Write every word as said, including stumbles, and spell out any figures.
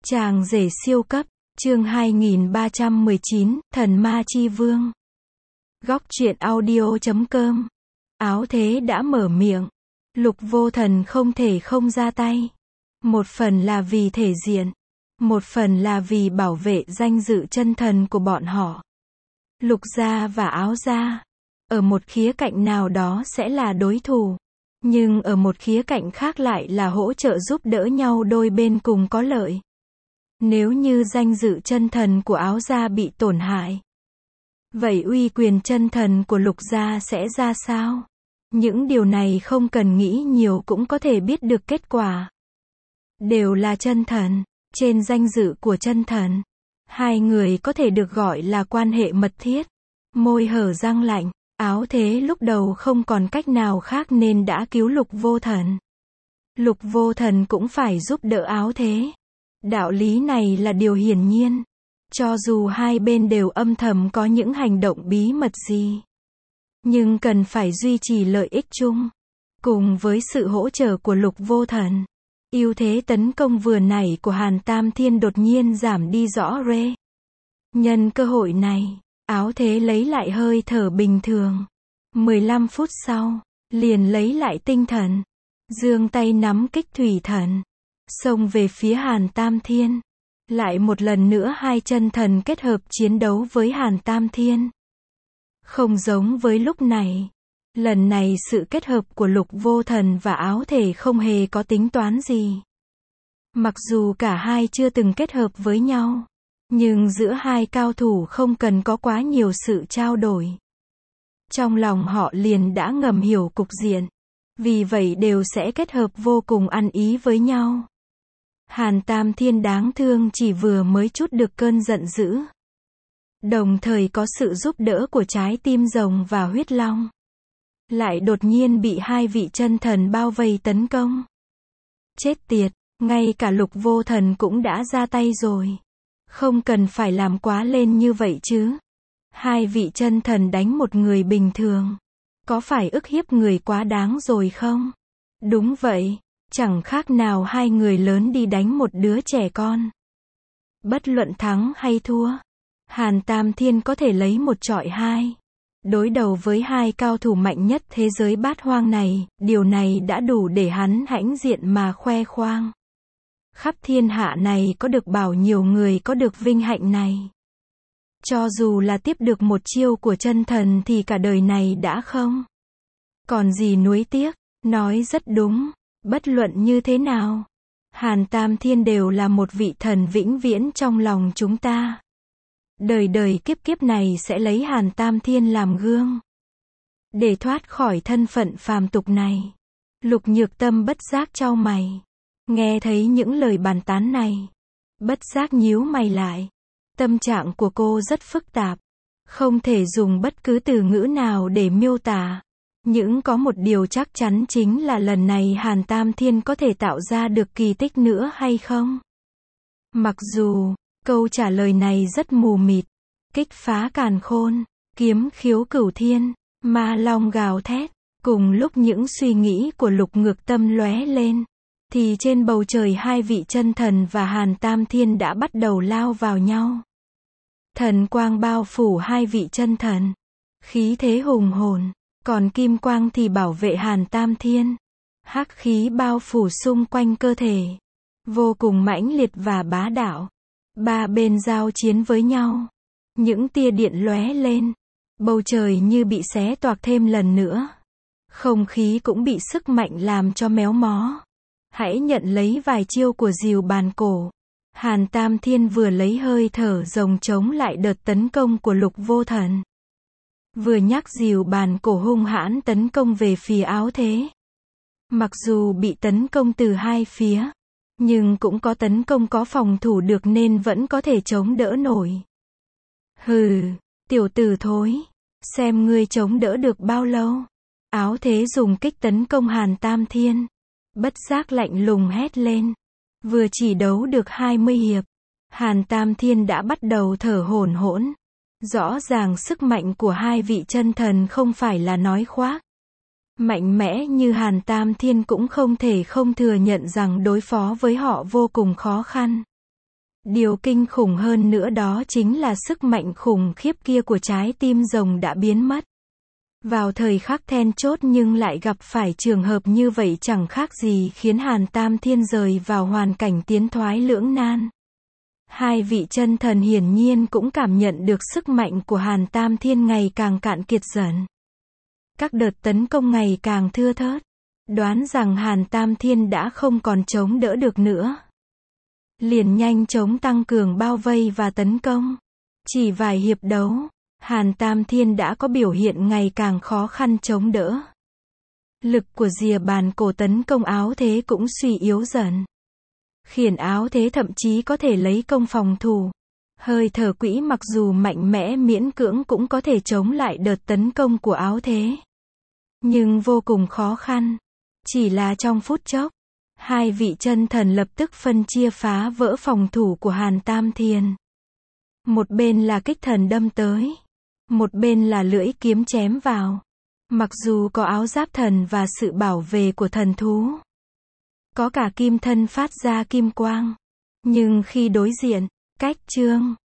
Chàng rể siêu cấp, chương hai nghìn ba trăm mười chín, Thần Ma Chi Vương. Góc truyện audio chấm com. Áo thế đã mở miệng. Lục Vô Thần không thể không ra tay. Một phần là vì thể diện. Một phần là vì bảo vệ danh dự chân thần của bọn họ. Lục gia và Áo gia, ở một khía cạnh nào đó sẽ là đối thủ. Nhưng ở một khía cạnh khác lại là hỗ trợ giúp đỡ nhau, đôi bên cùng có lợi. Nếu như danh dự chân thần của Áo gia bị tổn hại, vậy uy quyền chân thần của Lục gia sẽ ra sao? Những điều này không cần nghĩ nhiều cũng có thể biết được kết quả. Đều là chân thần, trên danh dự của chân thần, hai người có thể được gọi là quan hệ mật thiết. Môi hở răng lạnh, Áo thế lúc đầu không còn cách nào khác nên đã cứu Lục Vô Thần. Lục Vô Thần cũng phải giúp đỡ Áo thế. Đạo lý này là điều hiển nhiên. Cho dù hai bên đều âm thầm có những hành động bí mật gì, nhưng cần phải duy trì lợi ích chung. Cùng với sự hỗ trợ của Lục Vô Thần, ưu thế tấn công vừa nãy của Hàn Tam Thiên đột nhiên giảm đi rõ rệt. Nhân cơ hội này, Áo thế lấy lại hơi thở bình thường. mười lăm phút sau, liền lấy lại tinh thần. Giương tay nắm kích thủy thần, xông về phía Hàn Tam Thiên. Lại một lần nữa hai chân thần kết hợp chiến đấu với Hàn Tam Thiên. Không giống với lúc này. Lần này sự kết hợp của Lục Vô Thần và Áo thể không hề có tính toán gì. Mặc dù cả hai chưa từng kết hợp với nhau, nhưng giữa hai cao thủ không cần có quá nhiều sự trao đổi. Trong lòng họ liền đã ngầm hiểu cục diện. Vì vậy đều sẽ kết hợp vô cùng ăn ý với nhau. Hàn Tam Thiên đáng thương chỉ vừa mới chút được cơn giận dữ. Đồng thời có sự giúp đỡ của trái tim rồng và huyết long. Lại đột nhiên bị hai vị chân thần bao vây tấn công. Chết tiệt, ngay cả Lục Vô Thần cũng đã ra tay rồi. Không cần phải làm quá lên như vậy chứ. Hai vị chân thần đánh một người bình thường. Có phải ức hiếp người quá đáng rồi không? Đúng vậy. Chẳng khác nào hai người lớn đi đánh một đứa trẻ con. Bất luận thắng hay thua, Hàn Tam Thiên có thể lấy một chọi hai. Đối đầu với hai cao thủ mạnh nhất thế giới bát hoang này, điều này đã đủ để hắn hãnh diện mà khoe khoang. Khắp thiên hạ này có được bảo nhiều người có được vinh hạnh này. Cho dù là tiếp được một chiêu của chân thần thì cả đời này đã không còn gì nuối tiếc. Nói rất đúng. Bất luận như thế nào, Hàn Tam Thiên đều là một vị thần vĩnh viễn trong lòng chúng ta. Đời đời kiếp kiếp này sẽ lấy Hàn Tam Thiên làm gương. Để thoát khỏi thân phận phàm tục này. Lục Nhược Tâm bất giác chau mày. Nghe thấy những lời bàn tán này, bất giác nhíu mày lại. Tâm trạng của cô rất phức tạp. Không thể dùng bất cứ từ ngữ nào để miêu tả. Nhưng có một điều chắc chắn chính là lần này Hàn Tam Thiên có thể tạo ra được kỳ tích nữa hay không? Mặc dù, câu trả lời này rất mù mịt. Kích phá càn khôn, kiếm khiếu cửu thiên, ma long gào thét. Cùng lúc những suy nghĩ của Lục Ngược Tâm lóe lên, thì trên bầu trời hai vị chân thần và Hàn Tam Thiên đã bắt đầu lao vào nhau. Thần quang bao phủ hai vị chân thần. Khí thế hùng hồn. Còn kim quang thì bảo vệ Hàn Tam Thiên. Hắc khí bao phủ xung quanh cơ thể. Vô cùng mãnh liệt và bá đạo. Ba bên giao chiến với nhau. Những tia điện lóe lên. Bầu trời như bị xé toạc thêm lần nữa. Không khí cũng bị sức mạnh làm cho méo mó. Hãy nhận lấy vài chiêu của Dìu Bàn Cổ. Hàn Tam Thiên vừa lấy hơi thở rồng chống lại đợt tấn công của Lục Vô Thần. Vừa nhắc Dìu Bàn Cổ hung hãn tấn công về phía Áo thế. Mặc dù bị tấn công từ hai phía, nhưng cũng có tấn công có phòng thủ được nên vẫn có thể chống đỡ nổi. Hừ, tiểu tử thối, xem ngươi chống đỡ được bao lâu. Áo thế dùng kích tấn công Hàn Tam Thiên. Bất giác lạnh lùng hét lên. Vừa chỉ đấu được hai mươi hiệp, Hàn Tam Thiên đã bắt đầu thở hổn hển. Rõ ràng sức mạnh của hai vị chân thần không phải là nói khoác. Mạnh mẽ như Hàn Tam Thiên cũng không thể không thừa nhận rằng đối phó với họ vô cùng khó khăn. Điều kinh khủng hơn nữa đó chính là sức mạnh khủng khiếp kia của trái tim rồng đã biến mất. Vào thời khắc then chốt nhưng lại gặp phải trường hợp như vậy chẳng khác gì khiến Hàn Tam Thiên rơi vào hoàn cảnh tiến thoái lưỡng nan. Hai vị chân thần hiển nhiên cũng cảm nhận được sức mạnh của Hàn Tam Thiên ngày càng cạn kiệt dần. Các đợt tấn công ngày càng thưa thớt. Đoán rằng Hàn Tam Thiên đã không còn chống đỡ được nữa. Liền nhanh chóng tăng cường bao vây và tấn công. Chỉ vài hiệp đấu, Hàn Tam Thiên đã có biểu hiện ngày càng khó khăn chống đỡ. Lực của rìa bàn cổ tấn công Áo Thế cũng suy yếu dần. Khiển Áo Thế thậm chí có thể lấy công phòng thủ. Hơi thở quỹ mặc dù mạnh mẽ miễn cưỡng cũng có thể chống lại đợt tấn công của Áo Thế. Nhưng vô cùng khó khăn. Chỉ là trong phút chốc, hai vị chân thần lập tức phân chia phá vỡ phòng thủ của Hàn Tam Thiên. Một bên là kích thần đâm tới. Một bên là lưỡi kiếm chém vào. Mặc dù có áo giáp thần và sự bảo vệ của thần thú. Có cả kim thân phát ra kim quang. Nhưng khi đối diện, cách Trương